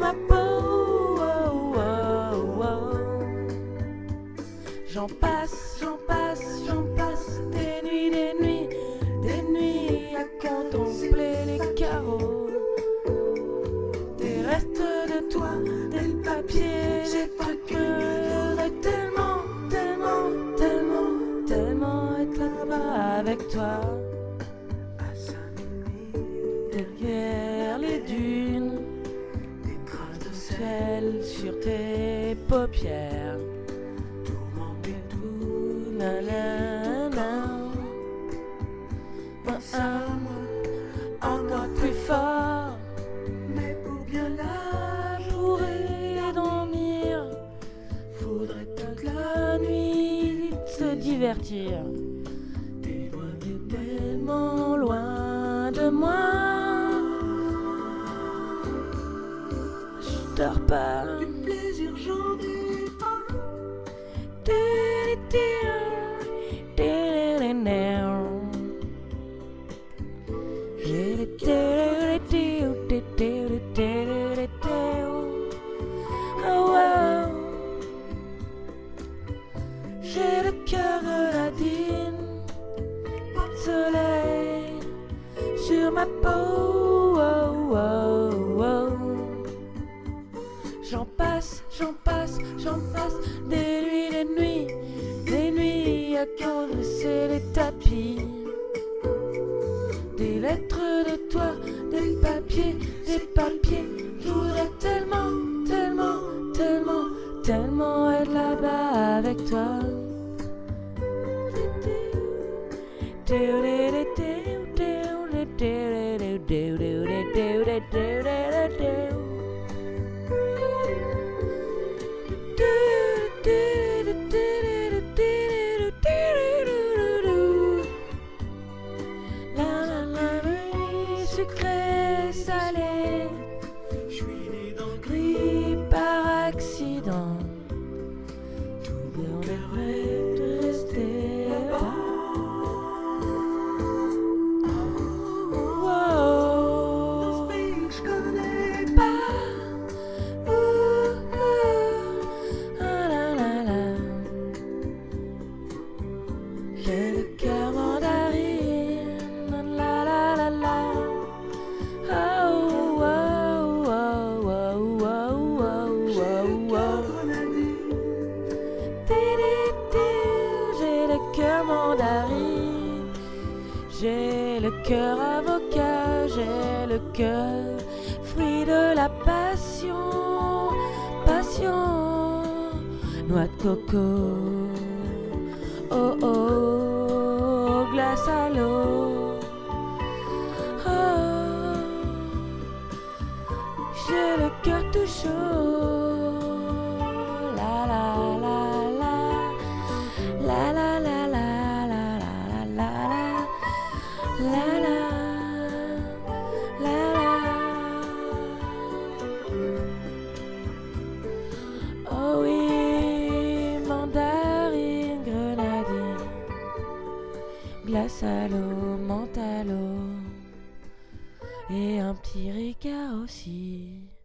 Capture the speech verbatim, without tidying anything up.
ma peau. Oh, oh, oh. J'en passe, j'en passe, j'en passe, des nuits, des nuits, des nuits à contempler les carreaux, des restes de toi, des papiers, des trucs que j'aimerais tellement, tellement, tellement, tellement être là-bas avec toi. Derrière les dunes, des traces de sel sur tes paupières. Na, na, na. Un, un, encore plus fort, mais pour bien la jouer et dormir, faudrait toute la nuit se divertir. T'es loin, t'es tellement loin de moi. Je dors pas. Du plaisir j'en ai pas. J'ai le cœur grenadine, pas de soleil sur ma peau. Oh, oh, oh. J'en passe, j'en passe, j'en passe, des nuits, des nuits, des nuits à caresser les tapis. Des lettres de toi, des papiers, des papiers. Je voudrais tellement, tellement, tellement, tellement être là-bas avec toi. Sucré, salé, je suis né dans le gris par accident. Tout bien rêve de rester là-bas. Wow, dans ce pays que je connais pas. Ouh, ouh, ah la la la. J'ai le cœur mandarine, la la la la. J'ai le cœur mandarine, j'ai le cœur avocat, j'ai le cœur fruit de la passion, passion, noix de coco, oh oh, glace à l'eau, oh, j'ai le cœur tout chaud. La la la la, la la la la la la la la la la la. Oh oui, mandarine, grenadine, glace à l'eau, menthe à l'eau, et un petit ricard aussi.